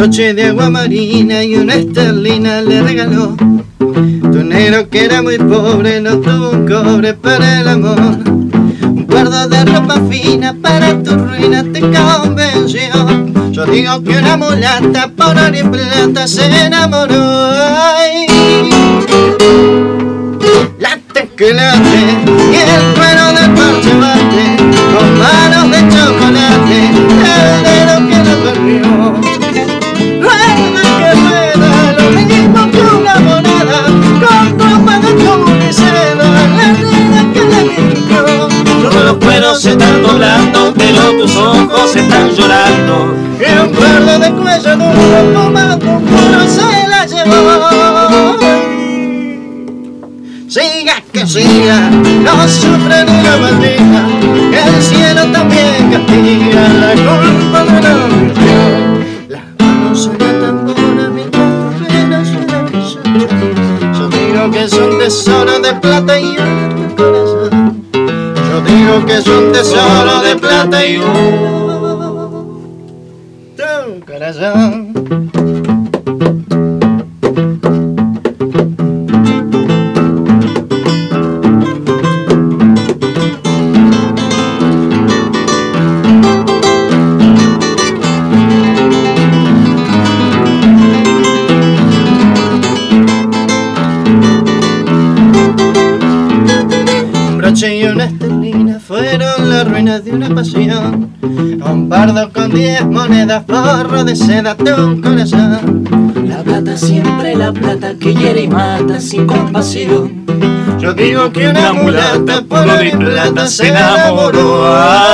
broche de agua marina y una esterlina le regaló. Tu negro que era muy pobre no tuvo un cobre para el amor. Un guardo de ropa fina para tu ruina te convenció. Yo digo que una mulata por oro y plata se enamoró. Ay, late que late y el cuero del parche bate con manos de chocolate el dedo que lo perdió. Rueda que rueda lo mismo que una moneda con ropa de tul y seda la nena que le mintió. Todos los cueros se están doblando pero tus ojos se están llorando. Y un cuerdo de cuello duro fumando un puro se la llevó. Siga que siga, no sufre ni la maldiga, el cielo también castiga la culpa de la virtud. Las manos en la tambora mientras tu pena suena que yo digo que es un tesoro de plata y un corazón. Yo digo que es un tesoro de plata y un corazón. Y una esterlina fueron las ruinas de una pasión. Un bardo con 10 monedas, forro de seda, un corazón. La plata siempre, la plata que hiere y mata sin compasión. Yo digo que una mulata por oro y plata se enamoró.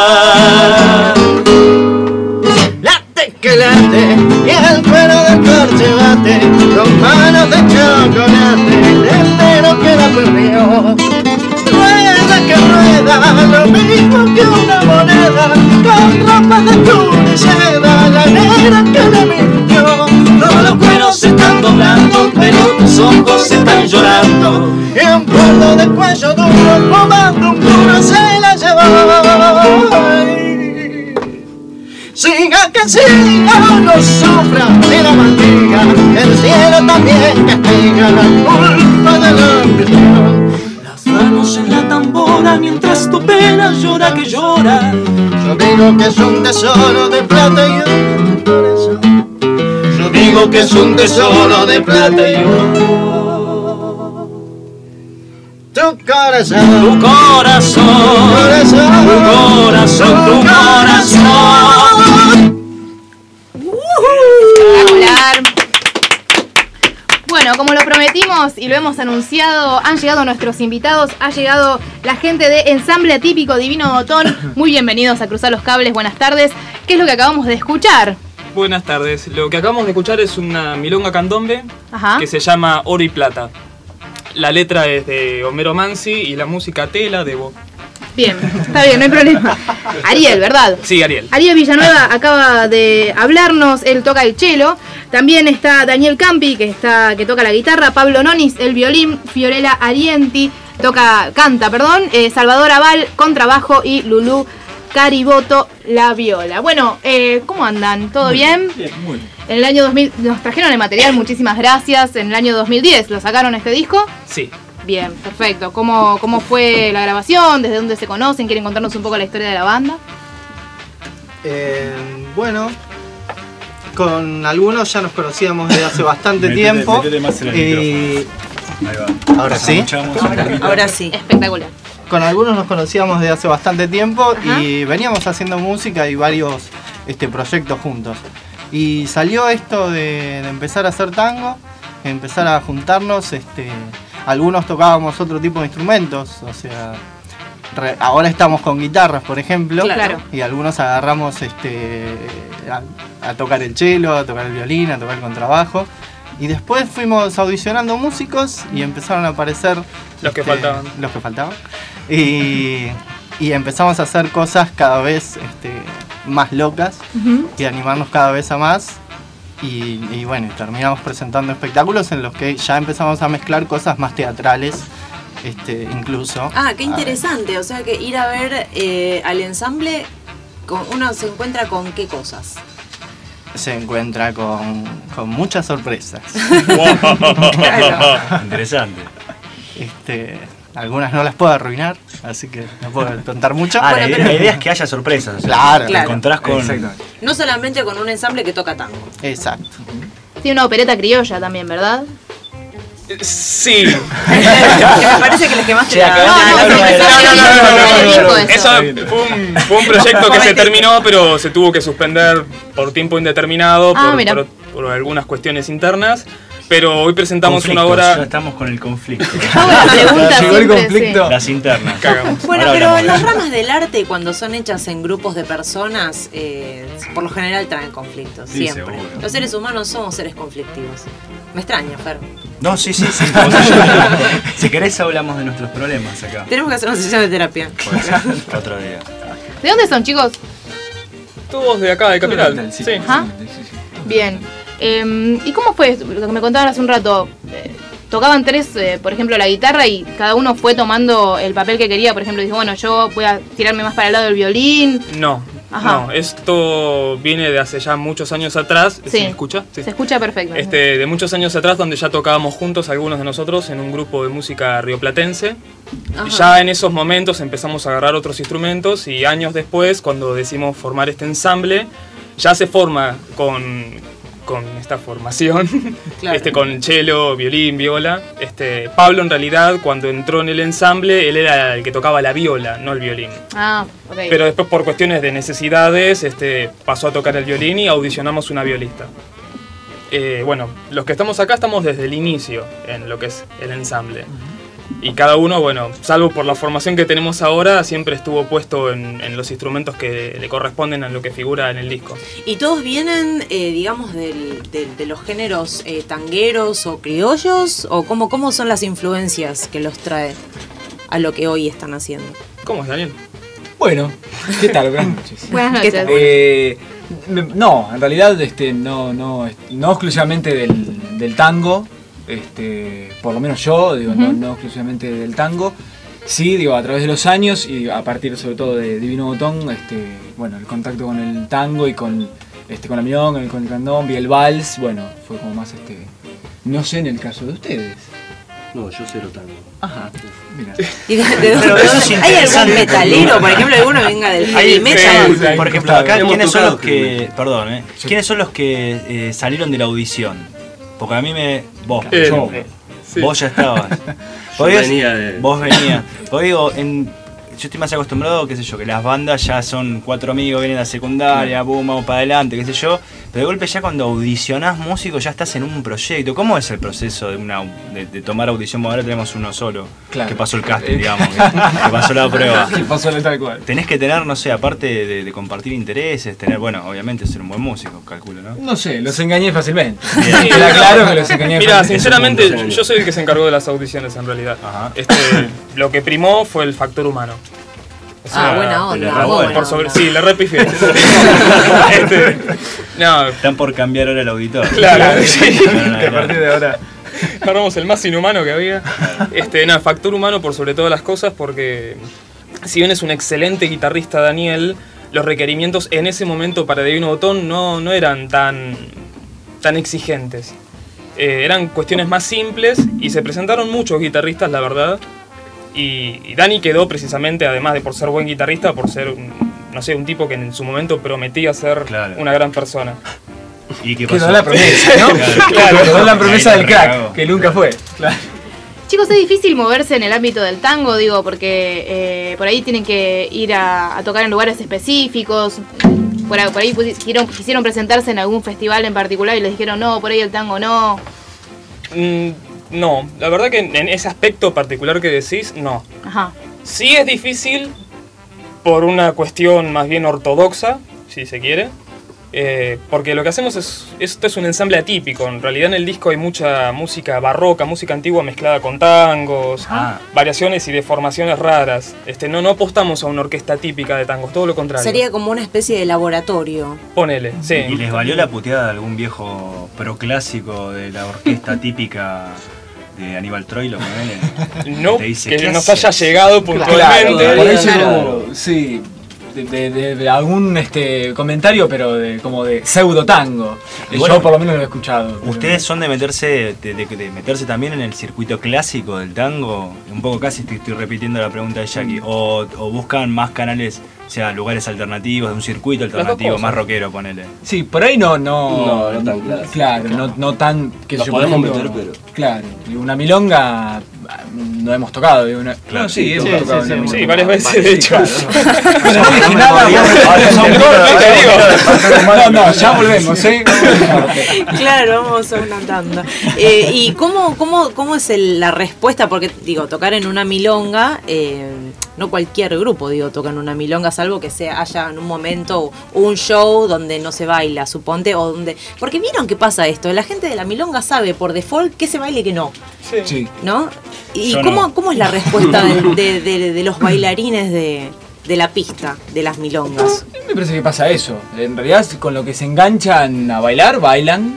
Late que late y el cuero del corche bate con manos de chocolate el dedo que la perdió. Que rueda lo mismo que una moneda con ropa de tul y seda la negra que le mintió. Todos los cueros se están doblando pero tus ojos se están llorando. Y un cuerdo de cuello duro fumando un puro se la llevó. Ay, siga que siga, no sufra ni la maldiga, el cielo también castiga la culpa de la ambición. Manos en la tambora mientras tu pena llora que llora. Yo digo que es un tesoro de plata y un corazón. Yo digo que es un tesoro de plata y un tu corazón. Tu corazón. Tu corazón. Tu corazón. Tu corazón. Espectacular. Bueno, como lo prometimos y lo hemos anunciado, han llegado nuestros invitados, ha llegado la gente de Ensamble Atípico Divino Botón. Muy bienvenidos a Cruzar los Cables, buenas tardes. ¿Qué es lo que acabamos de escuchar? Buenas tardes, lo que acabamos de escuchar es una milonga candombe. Ajá. Que se llama Oro y Plata. La letra es de Homero Mansi y la música Tela de Bo. Bien, está bien, no hay problema. Ariel, ¿verdad? Sí, Ariel. Ariel Villanueva acaba de hablarnos, él toca el cello. También está Daniel Campi, que toca la guitarra, Pablo Nonis, el violín, Fiorella Arienti, canta, Salvador Aval, contrabajo y Lulú Cariboto, la viola. Bueno, ¿cómo andan? ¿Todo bien? Bien, muy bien. En el año 2000 nos trajeron el material, muchísimas gracias. En el año 2010, ¿lo sacaron este disco? Sí. Bien, perfecto. ¿Cómo fue la grabación? ¿Desde dónde se conocen? ¿Quieren contarnos un poco la historia de la banda? Bueno, con algunos ya nos conocíamos desde hace bastante tiempo. Metete más en el micrófono. Ahí va. Ahora sí. Ahora sí. Espectacular. Con algunos nos conocíamos desde hace bastante tiempo. Ajá. Y veníamos haciendo música y varios proyectos juntos. Y salió esto de empezar a hacer tango, empezar a juntarnos. Algunos tocábamos otro tipo de instrumentos, o sea, ahora estamos con guitarras, por ejemplo, Claro. y algunos agarramos a tocar el cello, a tocar el violín, a tocar el contrabajo, y después fuimos audicionando músicos y empezaron a aparecer Los que faltaban. Y empezamos a hacer cosas cada vez más locas. Uh-huh. Y animarnos cada vez a más. Y bueno, terminamos presentando espectáculos en los que ya empezamos a mezclar cosas más teatrales, incluso. Ah, qué interesante. O sea que ir a ver al ensamble, uno se encuentra con qué cosas. se encuentra con muchas sorpresas. Interesante. Algunas no las puedo arruinar, así que no puedo contar mucho. La idea es que haya sorpresas. O sea, Claro. Te encontrás con... No solamente con un ensamble que toca tango. Exacto. Tiene una opereta criolla también, ¿verdad? Sí. Me parece que les quemaste la... No. Eso fue un proyecto que se terminó, pero se tuvo que suspender por tiempo indeterminado por algunas cuestiones internas. Pero hoy presentamos una obra... Ya estamos con el conflicto. Llegó el conflicto. Las internas. Cagamos. Bueno, Ahora pero hablamos las de eso. ramas del arte, cuando son hechas en grupos de personas, por lo general traen conflictos, Sí, siempre. seguro. Los seres humanos somos seres conflictivos. Me extraña, Fer. No, sí. Si querés hablamos de nuestros problemas acá. Tenemos que hacer una sesión de terapia. Pues, otro día. ¿De dónde son, chicos? Todos de acá, de Capital. Sí. Sí. Ajá. Bien. ¿Y cómo fue lo que me contaban hace un rato? Tocaban tres, por ejemplo, la guitarra y cada uno fue tomando el papel que quería. Por ejemplo, dice, bueno, yo voy a tirarme más para el lado del violín. No, Ajá. no, esto viene de hace ya muchos años atrás. Sí. ¿Se me escucha? Sí. Se escucha perfecto. De muchos años atrás, donde ya tocábamos juntos algunos de nosotros en un grupo de música rioplatense. Ajá. Ya en esos momentos empezamos a agarrar otros instrumentos y años después, cuando decidimos formar este ensamble, ya se forma con esta formación, Claro. con cello, violín, viola. Pablo en realidad cuando entró en el ensamble, él era el que tocaba la viola, no el violín. Ah, ok. Pero después por cuestiones de necesidades pasó a tocar el violín y audicionamos una violista. Bueno, los que estamos acá estamos desde el inicio en lo que es el ensamble. Y cada uno, bueno, salvo por la formación que tenemos ahora, siempre estuvo puesto en los instrumentos que le corresponden a lo que figura en el disco. ¿Y todos vienen, digamos, de los géneros tangueros o criollos? ¿O cómo son las influencias que los trae a lo que hoy están haciendo? ¿Cómo es, Daniel? Bueno, ¿qué tal? Buenas noches. Buenas ¿Qué noches. No, en realidad no exclusivamente del tango, por lo menos yo, digo, no exclusivamente del tango. Sí, digo, a través de los años y a partir sobre todo de Divino Botón, bueno, el contacto con el tango y con la milonga, con el candombe y el vals, bueno, fue como más no sé en el caso de ustedes. No, yo cero tango. Ajá, mira. ¿Y Pero eso es ¿Hay algún interesante metalero, por ejemplo, alguno venga del heavy metal? sí. Por ejemplo, acá, Hemos ¿quiénes son tocado los que... Perdón, ¿quiénes son los que salieron de la audición? Porque a mí vos, por ejemplo, Sí. vos ya estabas. Vos venías. Porque digo, yo estoy más acostumbrado, qué sé yo, que las bandas ya son 4 amigos, vienen a la secundaria, boom, vamos para adelante, qué sé yo. Pero de golpe ya cuando audicionás músicos ya estás en un proyecto. ¿Cómo es el proceso de tomar audición? Ahora tenemos uno solo, Claro. que pasó el casting, digamos, que pasó la prueba. Sí, pasó tal cual. Tenés que tener, no sé, aparte de compartir intereses, bueno, obviamente ser un buen músico, calculo, ¿no? No sé, los engañé fácilmente. Bien. Queda claro que los engañé Mira, fácilmente. sinceramente, Ese punto. yo soy el que se encargó de las audiciones en realidad. Ajá. Lo que primó fue el factor humano. O sea, Buena onda. le muy robó, buena por sobre, onda. sí, le repifié. No, Están por cambiar ahora el auditor. claro, sí. Que a partir de ahora. Agarramos el más inhumano que había. El factor humano por sobre todas las cosas, porque si bien es un excelente guitarrista Daniel, los requerimientos en ese momento para Divino Botón no eran tan exigentes. Eran cuestiones más simples y se presentaron muchos guitarristas, la verdad. Y Dani quedó precisamente, además de por ser buen guitarrista, por ser un tipo que en su momento prometía ser Claro. una gran persona. ¿Y qué pasó? Quedó la promesa, ¿no? Claro. Quedó la promesa Ahí del te crack, cagó. que nunca fue. Claro. Chicos, es difícil moverse en el ámbito del tango, digo, porque por ahí tienen que ir a tocar en lugares específicos. Por ahí quisieron presentarse en algún festival en particular y les dijeron, no, por ahí el tango no. No, la verdad que en ese aspecto particular que decís, no. Ajá. Sí es difícil por una cuestión más bien ortodoxa, si se quiere, porque lo que hacemos esto es un ensamble atípico. En realidad en el disco hay mucha música barroca, música antigua mezclada con tangos, variaciones y deformaciones raras. No apostamos a una orquesta típica de tangos, todo lo contrario. Sería como una especie de laboratorio. Ponele, sí. ¿Y les valió la puteada de algún viejo proclásico de la orquesta típica de Aníbal Troilo? No, Te dice, que ¿qué nos haces? haya llegado puntualmente. Por ahí Claro. llegó, sí. de algún comentario, pero como de pseudo tango. Bueno, yo por lo menos lo he escuchado. ¿Ustedes son de meterse meterse también en el circuito clásico del tango? Un poco casi estoy repitiendo la pregunta de Jackie. ¿O buscan más canales, o sea, lugares alternativos, de un circuito alternativo, más rockero, ponele? Sí, por ahí no tan clásico. Claro, no tan... que Nos yo, podemos por ejemplo, meter, pero... Claro, una milonga no hemos tocado. Claro. No, sí, hemos tocado. Sí, varias veces, de hecho. No, ya volvemos, ¿eh? Claro, vamos a una tanda. ¿Y cómo es la respuesta? Porque, digo, tocar en una milonga, no cualquier grupo, toca en una milonga, salvo que haya en un momento un show donde no se baila, suponte, o donde... Porque vieron qué pasa esto, la gente de la milonga sabe por default qué se baila y qué no. Sí. ¿No? ¿Y Yo cómo es la respuesta de los bailarines de la pista, de las milongas? Me parece que pasa eso. En realidad, con lo que se enganchan a bailar, bailan.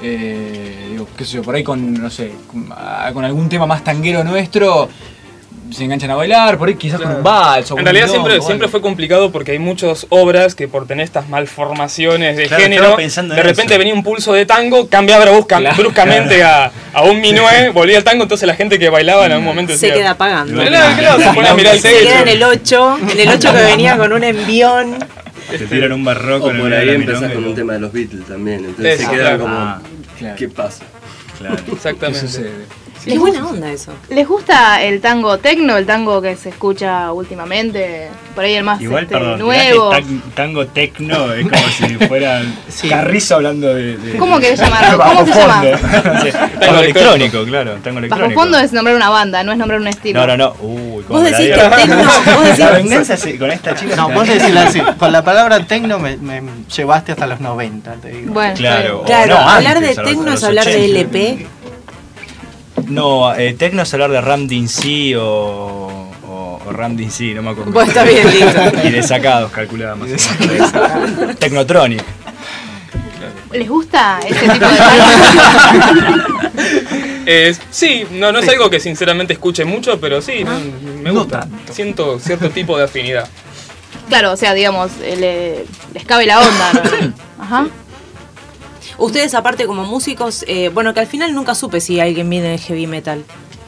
Qué sé yo, por ahí con, no sé, con algún tema más tanguero nuestro, se enganchan a bailar, por ahí quizás con un vals o en realidad milonga, siempre fue complicado porque hay muchas obras que por tener estas malformaciones de género, de repente venía un pulso de tango, cambiaba bruscamente a un minué, volvía al tango, entonces la gente que bailaba en algún momento se queda apagando. Claro, se pone a mirar el Se queda techo. en el 8 que venía con un envión. Te tiran un barroco O en el por medio ahí de la empezás milonga con y un tema de los Beatles también, entonces Eso, se quedan claro. como, claro. ¿qué pasa? Claro. Exactamente. ¿Qué sucede? Es buena onda eso. ¿Les gusta el tango tecno, el tango que se escucha últimamente? Por ahí el más Igual, perdón, nuevo. tango tecno es como si fuera Sí. Carrizo hablando de ¿Cómo querés llamarlo? bajo ¿Cómo se llama? fondo. No sé, tango electrónico, claro, tango Bajo electrónico. fondo es nombrar una banda, no es nombrar un estilo. No. Uy, Vos decís que tecno, La venganza con esta chica. No, vos decís así. Con la palabra tecno me llevaste hasta los 90, te digo. Bueno, Claro. Claro, No, hablar antes, de a los- tecno a es los hablar de 80. LP. No, tecno es hablar de Ram DMC o Ram DMC, no me acuerdo. Pues está bien, listo. Y de sacados, calculaba más o menos. Technotronic. ¿les gusta este tipo de tango? Sí, no es algo que sinceramente escuche mucho, pero sí, me gusta. tanto. Siento cierto tipo de afinidad. Claro, o sea, digamos, les cabe la onda, ¿no? Ajá. Ustedes aparte como músicos, bueno, que al final nunca supe si alguien viene de heavy metal.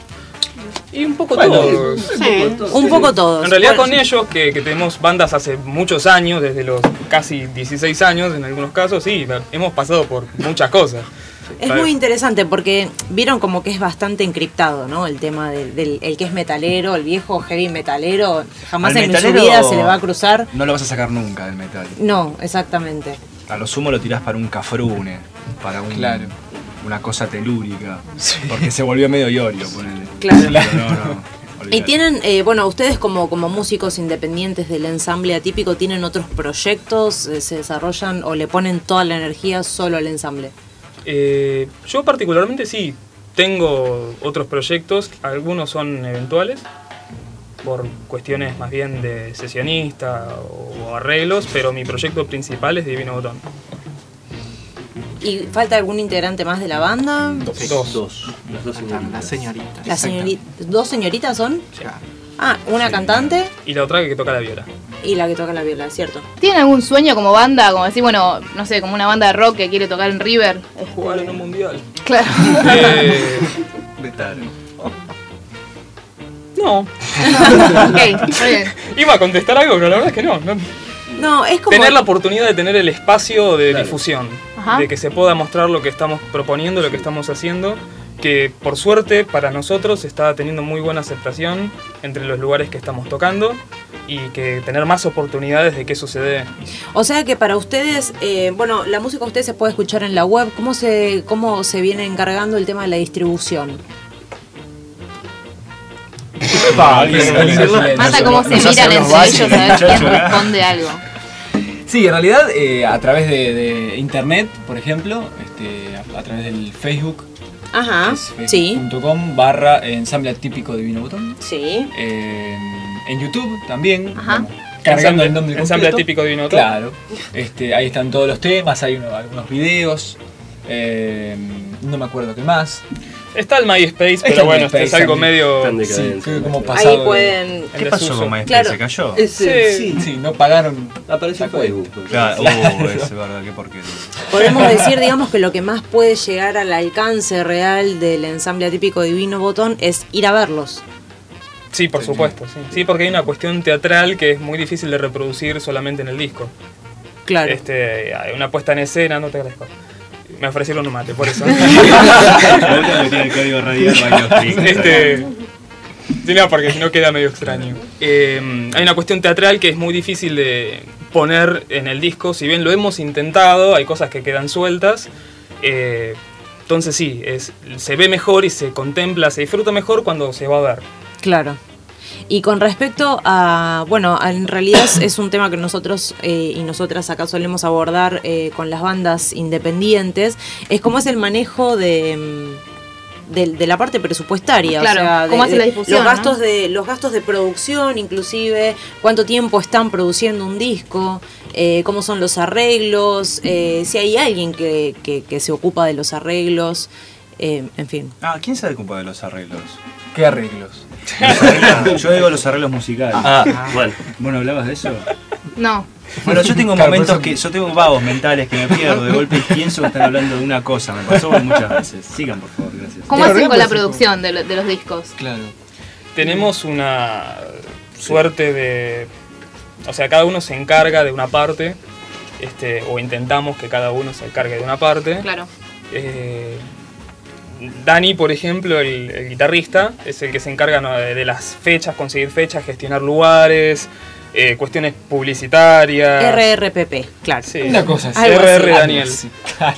Y un poco Bueno, todos. Un poco todos. En realidad Bueno, con ellos, que tenemos bandas hace muchos años, desde los casi 16 años en algunos casos, sí, hemos pasado por muchas cosas. es muy interesante porque vieron como que es bastante encriptado, ¿no? El tema del el que es metalero, el viejo heavy metalero, jamás Al en su metalero vida se le va a cruzar. No lo vas a sacar nunca del metal. No, exactamente. A lo sumo lo tirás para un cafrune, para una cosa telúrica. Porque se volvió medio iorio, ponele. Claro. Pero no, Y olvidate. tienen, bueno, ustedes como músicos independientes del ensamble atípico, ¿tienen otros proyectos? ¿Se desarrollan o le ponen toda la energía solo al ensamble? Yo particularmente sí, tengo otros proyectos, algunos son eventuales, por cuestiones más bien de sesionista o arreglos, pero mi proyecto principal es Divino Botón. ¿Y falta algún integrante más de la banda? Dos. Las dos La señoritas. señorita. La ¿Dos señoritas son? Claro. Ah, una cantante Y la otra que toca la viola. y la que toca la viola, ¿cierto? ¿Tienen algún sueño como banda? Como decir, bueno, no sé, como una banda de rock que quiere tocar en River. Jugar en un mundial. Claro. No. Ok, está bien. Iba a contestar algo, pero la verdad es que no. No, es como... Tener la oportunidad de tener el espacio de Claro. difusión, Ajá. de que se pueda mostrar lo que estamos proponiendo, lo que estamos haciendo, que por suerte para nosotros está teniendo muy buena aceptación entre los lugares que estamos tocando y que tener más oportunidades de que eso se dé. O sea que para ustedes, bueno, la música de ustedes se puede escuchar en la web. ¿Cómo se viene encargando el tema de la distribución? Mata cómo se miran entre ellos a ver quién responde algo. Sí, en realidad a través de internet, por ejemplo, a través del Facebook, Ajá, es sí, facebook.com/ensamble atípico Divino Botón. sí. En YouTube también, Ajá. vamos cargando el nombre Ensamble completo. Atípico Divino Botón. Claro, ahí están todos los temas, hay algunos videos, no me acuerdo qué más. Está el MySpace, pero bueno, es algo medio... Sí, como pasado. Ahí pueden... ¿Qué pasó con MySpace? Claro. ¿Se cayó? Sí, no pagaron. Apareció Facebook. Claro, es verdad, qué porquería. Podemos decir, digamos, que lo que más puede llegar al alcance real del ensamble atípico Divino Botón es ir a verlos. Sí, por supuesto, sí. Sí, porque hay una cuestión teatral que es muy difícil de reproducir solamente en el disco. Claro. Hay una puesta en escena, no te agradezco. Me ofrecieron un mate, por eso. El código radial, sí, no, porque si no queda medio extraño. Hay una cuestión teatral que es muy difícil de poner en el disco. Si bien lo hemos intentado, hay cosas que quedan sueltas. Entonces sí, se ve mejor y se contempla, se disfruta mejor cuando se va a ver. Claro. Y con respecto a, bueno, en realidad es un tema que nosotros y nosotras acá solemos abordar con las bandas independientes, es cómo es el manejo de la parte presupuestaria, claro, o sea, cómo hace la difusión, los gastos de producción, inclusive cuánto tiempo están produciendo un disco, cómo son los arreglos, si hay alguien que se ocupa de los arreglos, en fin. ¿Quién se ocupa de los arreglos? ¿Qué arreglos? Yo digo los arreglos musicales. Bueno, ¿hablabas de eso? No. Bueno, yo tengo momentos yo tengo vagos mentales que me pierdo de golpe y pienso que están hablando de una cosa. Me pasó muchas veces. Sigan, por favor, gracias. ¿Cómo hacen con la producción de los discos? Claro. Tenemos una suerte de... O sea, cada uno se encarga de una parte, o intentamos que cada uno se encargue de una parte. Claro. Dani, por ejemplo, el guitarrista, es el que se encarga de las fechas, conseguir fechas, gestionar lugares, cuestiones publicitarias. RRPP, claro. Sí. Una cosa así. RR Daniel. Sí, claro.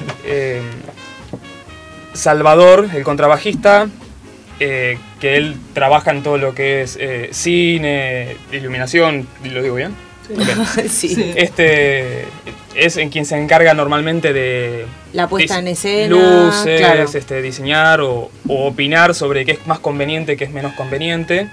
Salvador, el contrabajista, que él trabaja en todo lo que es cine, iluminación, ¿lo digo bien? Okay. Sí. Es en quien se encarga normalmente de la puesta en escena, luces, claro. Diseñar o opinar sobre qué es más conveniente, qué es menos conveniente.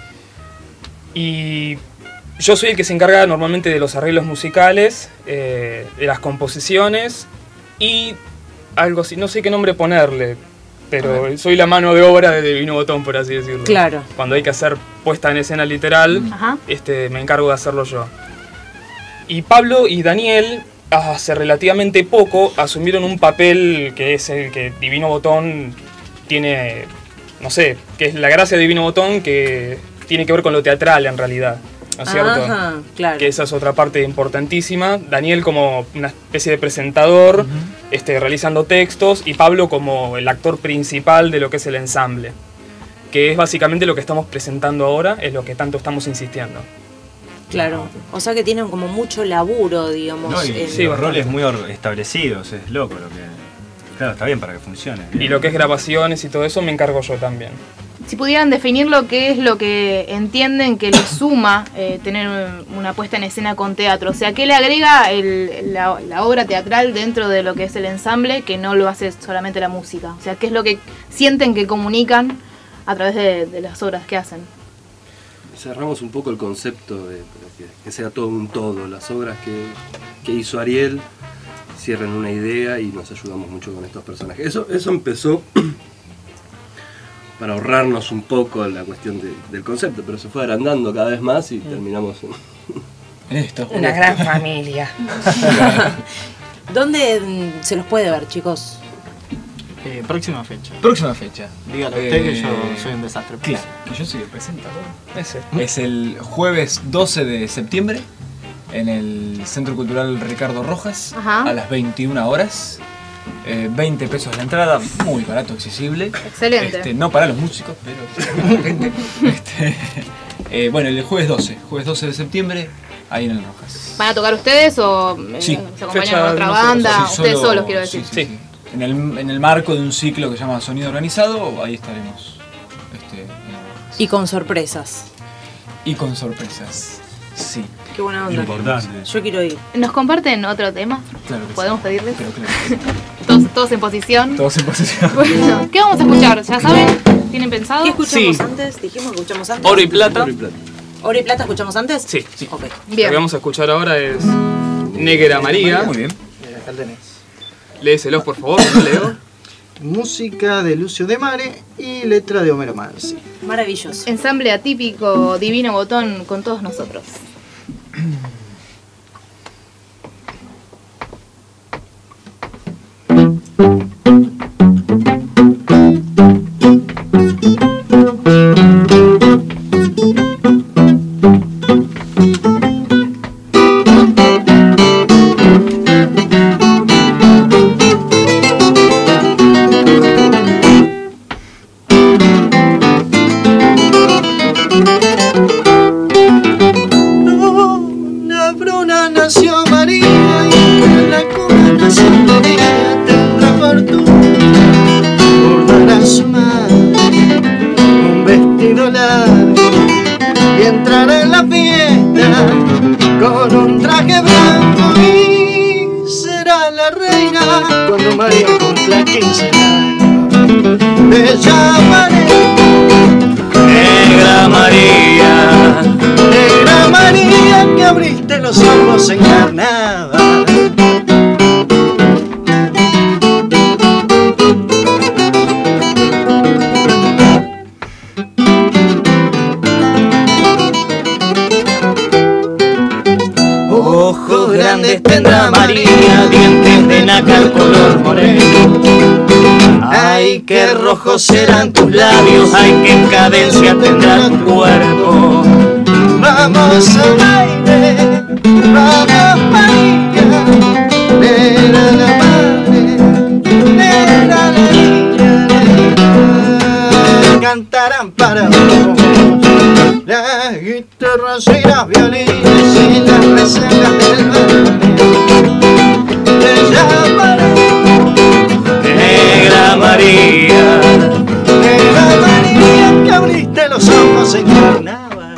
Y yo soy el que se encarga normalmente de los arreglos musicales, de las composiciones y algo así, no sé qué nombre ponerle, pero soy la mano de obra de Divino Botón, por así decirlo. Claro. Cuando hay que hacer puesta en escena literal, Ajá. Me encargo de hacerlo yo. Y Pablo y Daniel, hace relativamente poco, asumieron un papel que es el que Divino Botón tiene, no sé, que es la gracia de Divino Botón, que tiene que ver con lo teatral en realidad, ¿no es cierto? Ajá, claro. Que esa es otra parte importantísima. Daniel como una especie de presentador, realizando textos, y Pablo como el actor principal de lo que es el ensamble, que es básicamente lo que estamos presentando ahora, es lo que tanto estamos insistiendo. Claro, o sea que tienen como mucho laburo, digamos. No, sí, roles muy establecidos, es loco lo que... Claro, está bien para que funcione. Bien. Y lo que es grabaciones y todo eso me encargo yo también. Si pudieran definir lo que es lo que entienden que les suma tener una puesta en escena con teatro, o sea, ¿qué le agrega la obra teatral dentro de lo que es el ensamble que no lo hace solamente la música? O sea, ¿qué es lo que sienten que comunican a través de las obras que hacen? Cerramos un poco el concepto de que sea todo un todo. Las obras que hizo Ariel cierran una idea y nos ayudamos mucho con estos personajes. Eso empezó para ahorrarnos un poco la cuestión del concepto, pero se fue agrandando cada vez más y terminamos una gran familia. ¿Dónde se los puede ver, chicos? Próxima fecha. Próxima fecha. Dígalo usted que yo soy un desastre. Claro, que yo soy el presentador. Ese. Es el jueves 12 de septiembre en el Centro Cultural Ricardo Rojas. Ajá. A las 21 horas. 20 pesos la entrada, muy barato, accesible. Excelente. No para los músicos, pero 20. Bueno, el jueves 12 de septiembre, ahí en el Rojas. ¿Van a tocar ustedes o Sí. se acompañan con otra banda? Sí, Ustedes solos, quiero decir. Sí. En el marco de un ciclo que se llama Sonido Organizado, ahí estaremos. Y con sorpresas. Y con sorpresas, sí. Qué buena onda. Importante. Yo quiero ir. ¿Nos comparten otro tema? Claro que ¿Podemos sí. pedirles? Pero claro que sí. Todos en posición. Todos en posición. Bueno, ¿qué vamos a escuchar? ¿Ya saben? ¿Tienen pensado? ¿Qué escuchamos Sí. antes? Dijimos que escuchamos antes. Oro y plata. ¿Oro y plata escuchamos antes? Sí. Ok. Lo Bien. que vamos a escuchar ahora es Negra María. Muy bien. Mira, acá tenés. Léeselos, por favor, no leo. música de Lucio De Mare y letra de Homero Mansi. Maravilloso. Ensamble atípico, Divino Botón con todos nosotros. Tendrá María, dientes de nácar color moreno. Ay, qué rojos serán tus labios, ay, qué cadencia tendrá tu cuerpo. Vamos al baile, vamos María, era la madre, era la niña, cantarán para vos las guitarras y las violines y las reservas del mar. Negra María, Negra María, que abriste los ojos en carnaval.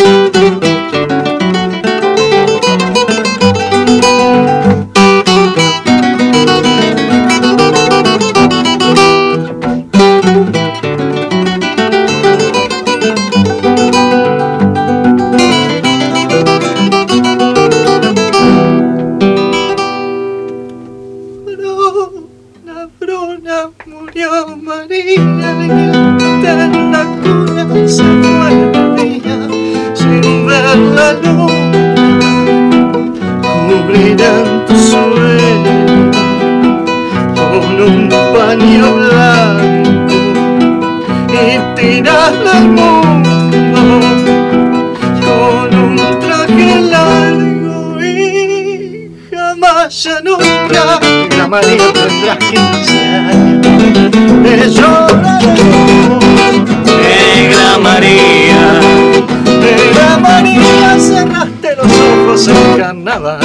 María tendrás 15 años, te lloraremos. Negra María, Negra María, cerraste los ojos en carnaval.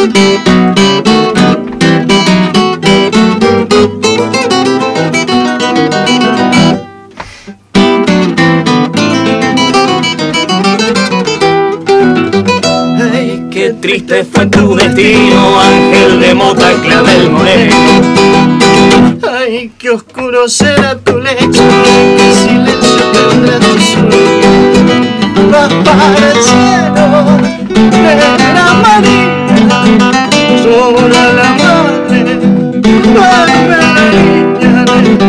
ay, qué triste fue tu destino, ángel de mota, clavel moreno. Ay, qué oscuro será tu lecho, qué silencio tendrá tu sueño. Vas para el cielo, Negra María, sola la madre, duerme la niña,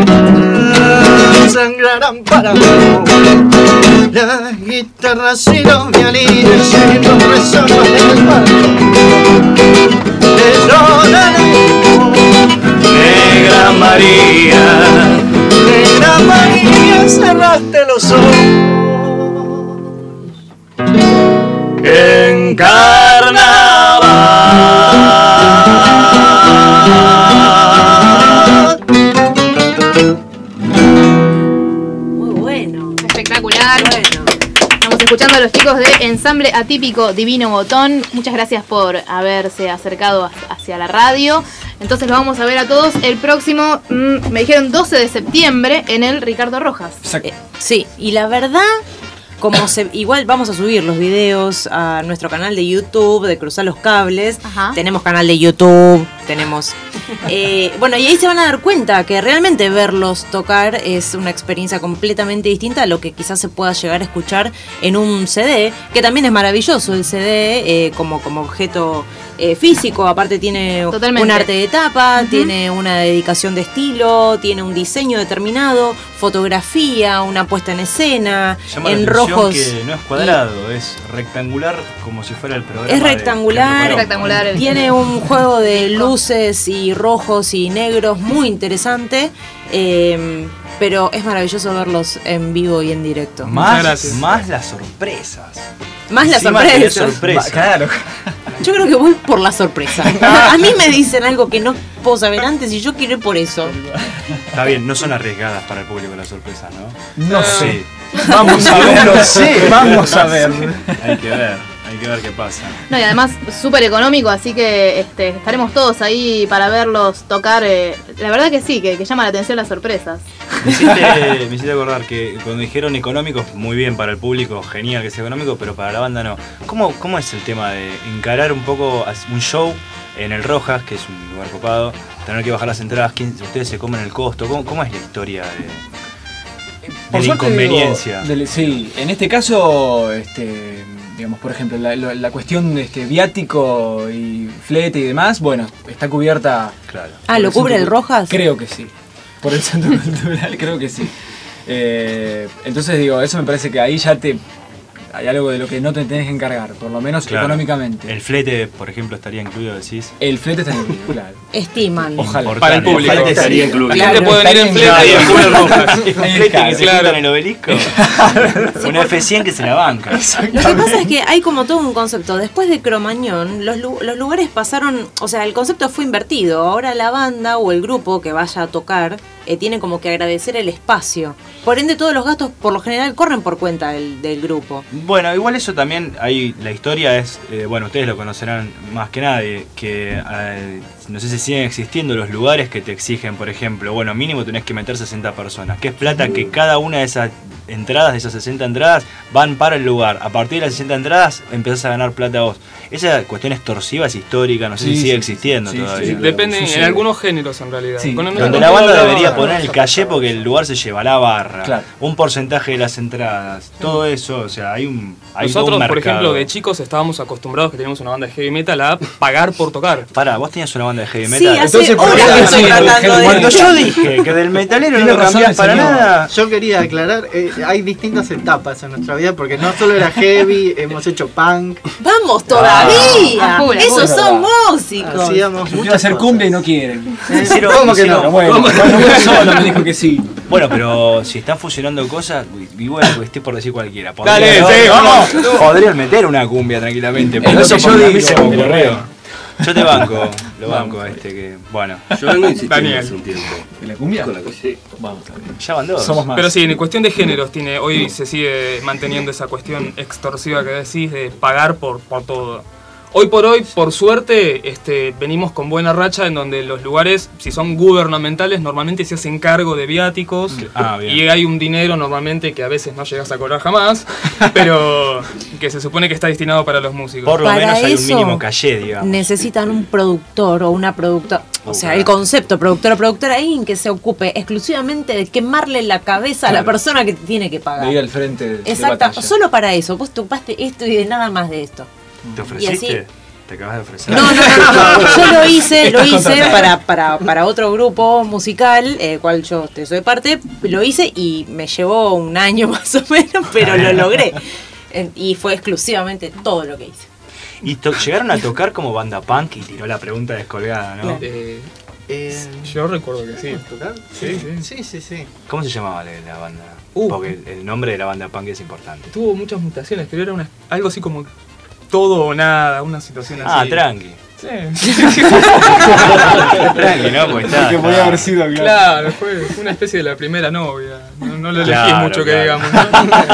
sangrarán para vos las guitarras y los violines y los resonos del barrio. Te lloraremos, Negra María, Negra María, cerraste los ojos en carnaval. Muy bueno. Espectacular. Bueno. Estamos escuchando a los chicos de Ensamble Atípico Divino Botón. Muchas gracias por haberse acercado hacia la radio. Entonces lo vamos a ver a todos el próximo, me dijeron 12 de septiembre en el Ricardo Rojas. Exacto. Sí, y la verdad, igual vamos a subir los videos a nuestro canal de YouTube de Cruzar los Cables. Ajá. Tenemos canal de YouTube, tenemos... bueno, y ahí se van a dar cuenta que realmente verlos tocar es una experiencia completamente distinta a lo que quizás se pueda llegar a escuchar en un CD, que también es maravilloso el CD como objeto físico. Aparte tiene un arte de tapa, tiene una dedicación de estilo, tiene un diseño determinado, fotografía, una puesta en escena, en rojos. Que no es cuadrado, es rectangular como si fuera el programa. Es rectangular, tiene un juego de luces y rojos y negros muy interesante. Pero es maravilloso verlos en vivo y en directo. Más las sorpresas. Más las sorpresas. Claro. Yo creo que voy por la sorpresa. A mí me dicen algo que no puedo saber antes y yo quiero ir por eso. Está bien, no son arriesgadas para el público las sorpresas, ¿no? No sé. Vamos a ver. No sé, vamos a ver. Hay que ver qué pasa. No, y además súper económico, así que estaremos todos ahí para verlos tocar. La verdad que sí, que llama la atención las sorpresas. Me hiciste acordar que cuando dijeron económico, muy bien para el público, genial que sea económico, pero para la banda no. ¿Cómo es el tema de encarar un poco un show en el Rojas, que es un lugar copado, tener que bajar las entradas, ustedes se comen el costo? ¿Cómo es la historia de la inconveniencia? Sí, en este caso, digamos, por ejemplo, la cuestión viático y flete y demás, bueno, está cubierta. Claro. ¿Lo cubre el Rojas? Creo que sí. Por el Centro Cultural, creo que sí. Entonces digo, eso me parece que ahí ya hay algo de lo que no te tenés que encargar, por lo menos económicamente. El flete, por ejemplo, estaría incluido, decís. El flete está incluido, claro. Estiman. Ojalá. Para el público. El flete estaría incluido. La gente puede venir en flete y en Julio Rojas. Un flete que se junta en el obelisco. Una F100 que se la banca. Lo que pasa es que hay como todo un concepto. Después de Cromañón, los lugares pasaron, o sea, el concepto fue invertido. Ahora la banda o el grupo que vaya a tocar tiene como que agradecer el espacio. Por ende, todos los gastos por lo general corren por cuenta del grupo. Bueno, igual eso también, ahí la historia es, bueno, ustedes lo conocerán más que nadie, que no sé si siguen existiendo los lugares que te exigen, por ejemplo, bueno, mínimo tenés que meter 60 personas, que es plata que cada una de esas entradas, de esas 60 entradas, van para el lugar. A partir de las 60 entradas empezás a ganar plata vos. Esa cuestión extorsiva es histórica, no sé si sigue existiendo todavía. Sí, depende en algunos géneros en realidad. Sí. Donde la banda debería poner el caché porque el lugar se lleva la barra, un porcentaje de las entradas, todo eso, o sea, hay nosotros, por ejemplo, de chicos estábamos acostumbrados, que teníamos una banda de heavy metal, a pagar por tocar. Pará, vos tenías una banda de heavy metal. Sí, hace horas que estoy tratando de... Cuando yo dije que del metalero no lo cambiás para nada. Yo quería aclarar, hay distintas etapas en nuestra vida, porque no solo era heavy, hemos hecho punk. ¡Vamos todavía! ¡Esos son músicos! Hacíamos Quiero hacer cumbia y no quieren. ¿Cómo que no? Bueno, solo me dijo que sí. Bueno, pero si están fusionando cosas, y bueno, pues estoy por decir cualquiera. Dale, sí, vamos. Podrían meter una cumbia tranquilamente. Por eso yo digo, se me ocurrió. Yo te banco, lo banco que, bueno. Yo vengo insistiendo hace un tiempo. ¿En la cumbia? Con la cosa, sí. Vamos, está bien. Ya van dos. Somos más. Pero sí, en cuestión de géneros, hoy se sigue manteniendo esa cuestión extorsiva que decís de pagar por todo. Hoy por hoy, por suerte, venimos con buena racha en donde los lugares, si son gubernamentales, normalmente se hacen cargo de viáticos y hay un dinero normalmente que a veces no llegas a cobrar jamás, pero que se supone que está destinado para los músicos. Por lo menos hay un mínimo caché, digamos. Necesitan un productor o una productora, o sea, el concepto productor o productora ahí en que se ocupe exclusivamente de quemarle la cabeza a la persona que tiene que pagar. De ir al frente de Exacto, batalla. Solo para eso, vos topaste esto y de nada más de esto. ¿Te ofreciste? ¿Te acabas de ofrecer? No. Yo lo hice para otro grupo musical, cual yo soy parte, lo hice y me llevó un año más o menos, pero lo logré. Y fue exclusivamente todo lo que hice. Y llegaron a tocar como banda punk y tiró la pregunta descolgada, ¿no? Yo recuerdo que sí. ¿Tocar? Sí. ¿Cómo se llamaba la banda? Porque el nombre de la banda punk es importante. Tuvo muchas mutaciones, pero era algo así como todo o nada, una situación así. Tranqui. Sí. Tranqui, ¿no? Pues está. Que podía haber sido, claro, fue una especie de la primera novia. No lo elegí mucho que digamos, ¿no?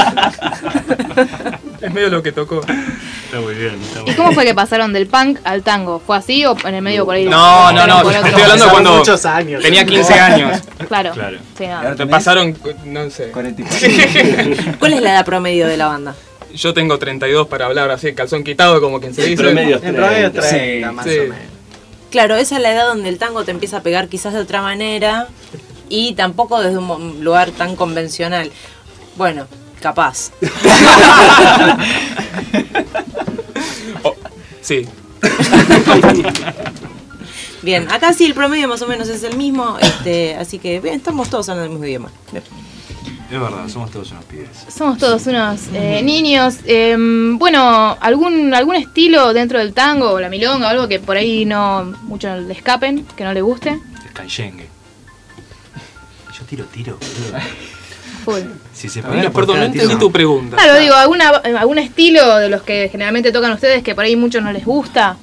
Es medio lo que tocó. Está muy bien. ¿Y cómo fue que pasaron del punk al tango? ¿Fue así o en el medio por ahí? No. Estoy hablando cuando muchos años. tenía 15 años. Claro. Sí, Me pasaron, no sé. 44. ¿Cuál es la edad promedio de la banda? Yo tengo 32 para hablar así, calzón quitado, como quien se dice. Promedio En promedio 30, Sí, más sí. o menos. Claro, esa es la edad donde el tango te empieza a pegar quizás de otra manera y tampoco desde un lugar tan convencional. Bueno, capaz. Sí. Bien, acá sí el promedio más o menos es el mismo, así que bien, estamos todos hablando el mismo idioma. Bien. Es verdad, somos todos unos pibes. Somos todos unos niños. Bueno, algún estilo dentro del tango o la milonga o algo que por ahí no mucho le escapen, que no le guste. Scanyengue. Yo tiro. Full. Si se Perdón, no entendí tu pregunta. Claro, digo, algún estilo de los que generalmente tocan ustedes que por ahí muchos no les gusta.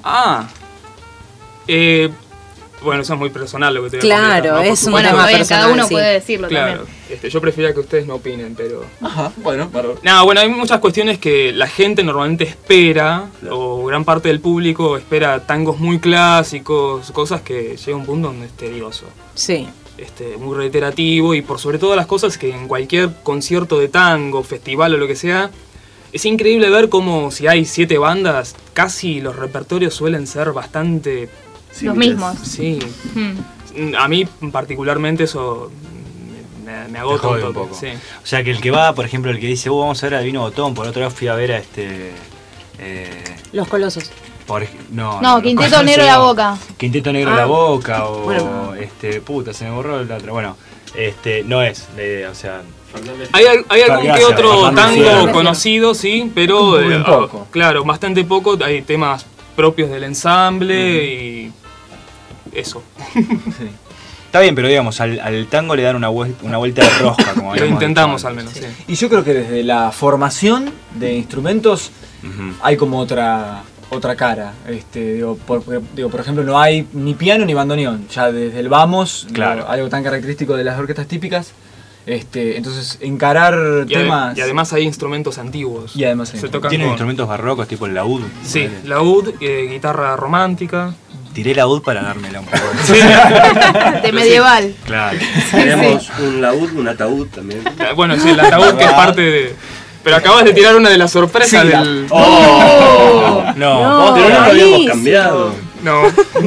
Bueno, eso es muy personal lo que te voy a Claro, comentar, ¿no? es un Bueno, tema a ver, personal, cada uno sí. puede decirlo Claro, también. yo prefería que ustedes no opinen, pero... Ajá, bueno, perdón. No, bueno, hay muchas cuestiones que la gente normalmente espera, o gran parte del público espera tangos muy clásicos, cosas que llega a un punto donde es tedioso. Sí. Muy reiterativo y por sobre todas las cosas que en cualquier concierto de tango, festival o lo que sea, es increíble ver cómo si hay 7 bandas, casi los repertorios suelen ser bastante... Los mismos. Sí. A mí particularmente eso me agota un poco. Sí. O sea que el que va, por ejemplo, el que dice, vamos a ver a Divino Botón, por otra vez fui a ver a Los Colosos. No, Quinteto Negro de la Boca. Quinteto Negro de la Boca, o bueno. puta, se me borró la otra. Bueno, no es la idea, o sea. Hay algún que Gracias, otro Fernando tango Sierra. conocido, sí, pero Muy poco. claro, bastante poco. Hay temas propios del ensamble y eso. Sí. Está bien, pero digamos, al tango le dan una vuelta de rosca, como Lo habíamos intentamos dicho al antes. menos, sí. Y yo creo que desde la formación de instrumentos hay como otra cara. Por ejemplo, no hay ni piano ni bandoneón. Ya desde el vamos, Claro. algo tan característico de las orquestas típicas. Entonces, encarar temas. Y además hay instrumentos antiguos. Y además hay se tocan Tienen con- instrumentos barrocos, tipo el laúd. Sí, laúd, guitarra romántica. Tiré laúd para dármela un poco. De medieval. Claro. Tenemos un laúd, un ataúd también. Bueno, sí, el ataúd que es parte de... Pero acabas de tirar una de las sorpresas Sí, del... No, No. Pero no lo habíamos Buenísimo. cambiado. No.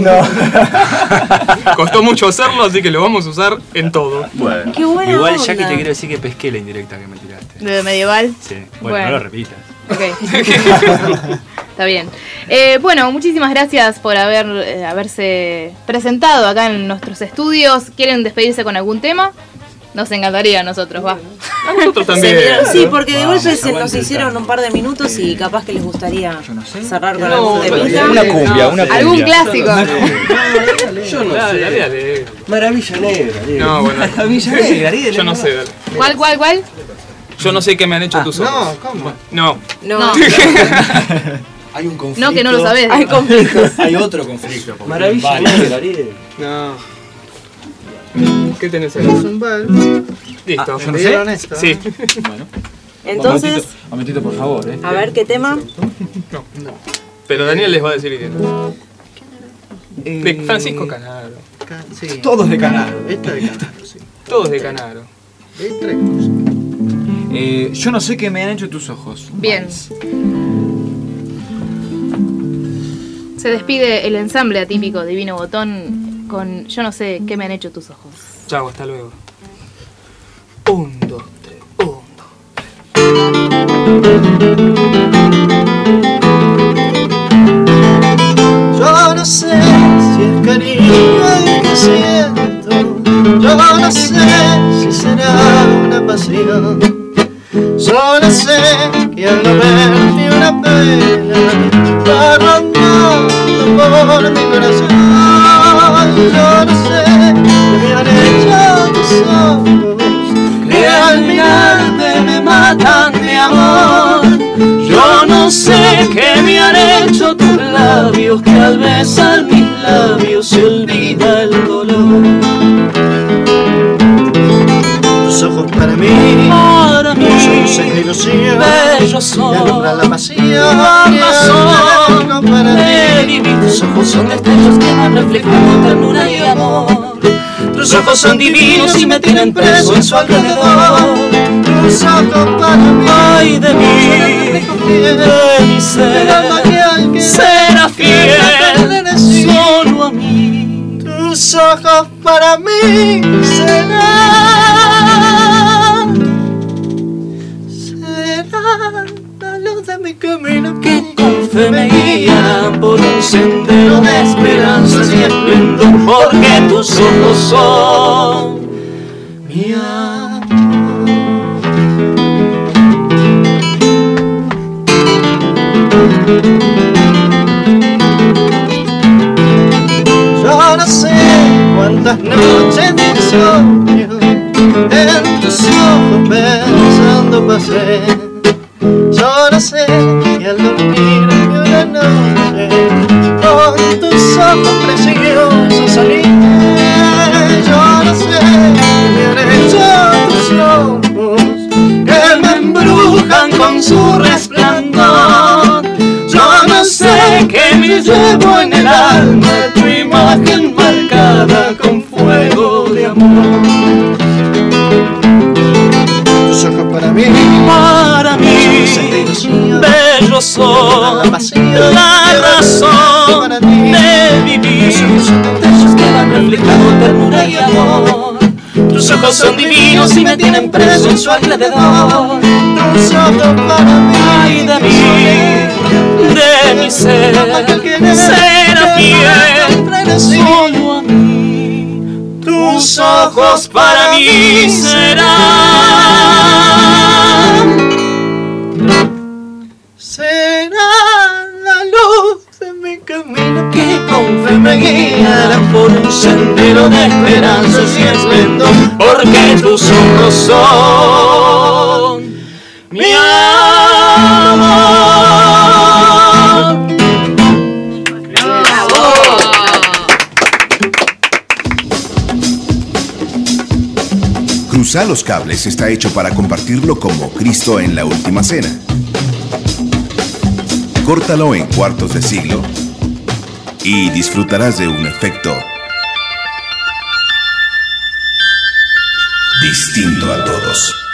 Costó mucho hacerlo, así que lo vamos a usar en todo. Bueno. Qué buena igual, onda. Jackie, te quiero decir que pesqué la indirecta que me tiraste. De medieval. Sí. Bueno, no lo repitas. Ok. Está bien. Bueno, muchísimas gracias por haberse presentado acá en nuestros estudios. ¿Quieren despedirse con algún tema? Nos encantaría a nosotros, va. A nosotros también. Sí, porque de Vamos, golpe se nos aguante el hicieron tango. un par de minutos y capaz que les gustaría Yo no sé. cerrar con No, algún pero temita. Una cumbia, una cumbia. Algún clásico. Yo no Dale, sé. dale, dale. Maravilla Negra, Diego. No, bueno. Yo no sé, dale. ¿Cuál? Yo no sé qué me han hecho tus ojos. No, ¿cómo? No. No. Hay un conflicto. No, que no lo sabés. Hay conflictos. Hay otro conflicto. porque Maravilla vale. Negra, Ariel. No. ¿Qué tenés Es ahí? un bal. Listo. yo no ¿Me sé. dieron esto? Sí. Bueno, Entonces, momentito, por favor. a ver qué tema. Pero Daniel les va a decir quién. De Francisco Canaro. Sí. Todos de Canaro. Esta de Canaro, sí. Todos de Canaro. Hay 3 cosas. Yo no sé qué me han hecho tus ojos. Bien. Vals. Se despide el ensamble atípico Divino Botón con Yo no sé qué me han hecho tus ojos. Chau, hasta luego. 1, 2, 3. 1, 2, 3. Yo no sé si es cariño el que siento. Yo no sé si será una pasión. Solo sé que al no verte una pena va rondando por mi corazón. Yo no sé qué me han hecho tus ojos, que al mirarte me matan de amor. Yo no sé qué me han hecho tus labios, que al besar mis labios se olvida el dolor. Tus ojos para mí son un ser de ilusión, bellos son, que alumbran la pasión, razón para vivir. Tus ojos son destellos que van reflejando ternura y amor. Tus ojos son divinos y me tienen preso en su alrededor. Tus ojos para mí, ay de mí, de mi ser, será fiel solo a mí. Tus ojos para mí serán la luz de mi camino que con fe me guían por un sendero de esperanzas y esplendor, porque tus ojos son mi amor. Yo no sé cuántas noches de insomnio en tus ojos pensando pasé. Yo no sé si al dormir una noche con tus ojos preciosos salí. Yo no sé si me han hecho tus ojos que me embrujan con su resplandor. Yo no sé qué me llevo en el alma, tu imagen marcada con fuego de amor. Tus ojos para mí, bellos son la razón de vivir. Tus que van reflejando ternura y amor. Tus ojos son divinos y me tienen preso en su alrededor. tus ojos para mí, ay de mí, de mi ser, será fiel solo a mí. Tus ojos para mí serán la luz de mi camino que con fe me guiarán por un sendero de esperanzas y esplendor, porque tus ojos son mi amor. Cruzar los cables está hecho para compartirlo como Cristo en la Última Cena. Córtalo en cuartos de siglo y disfrutarás de un efecto distinto a todos.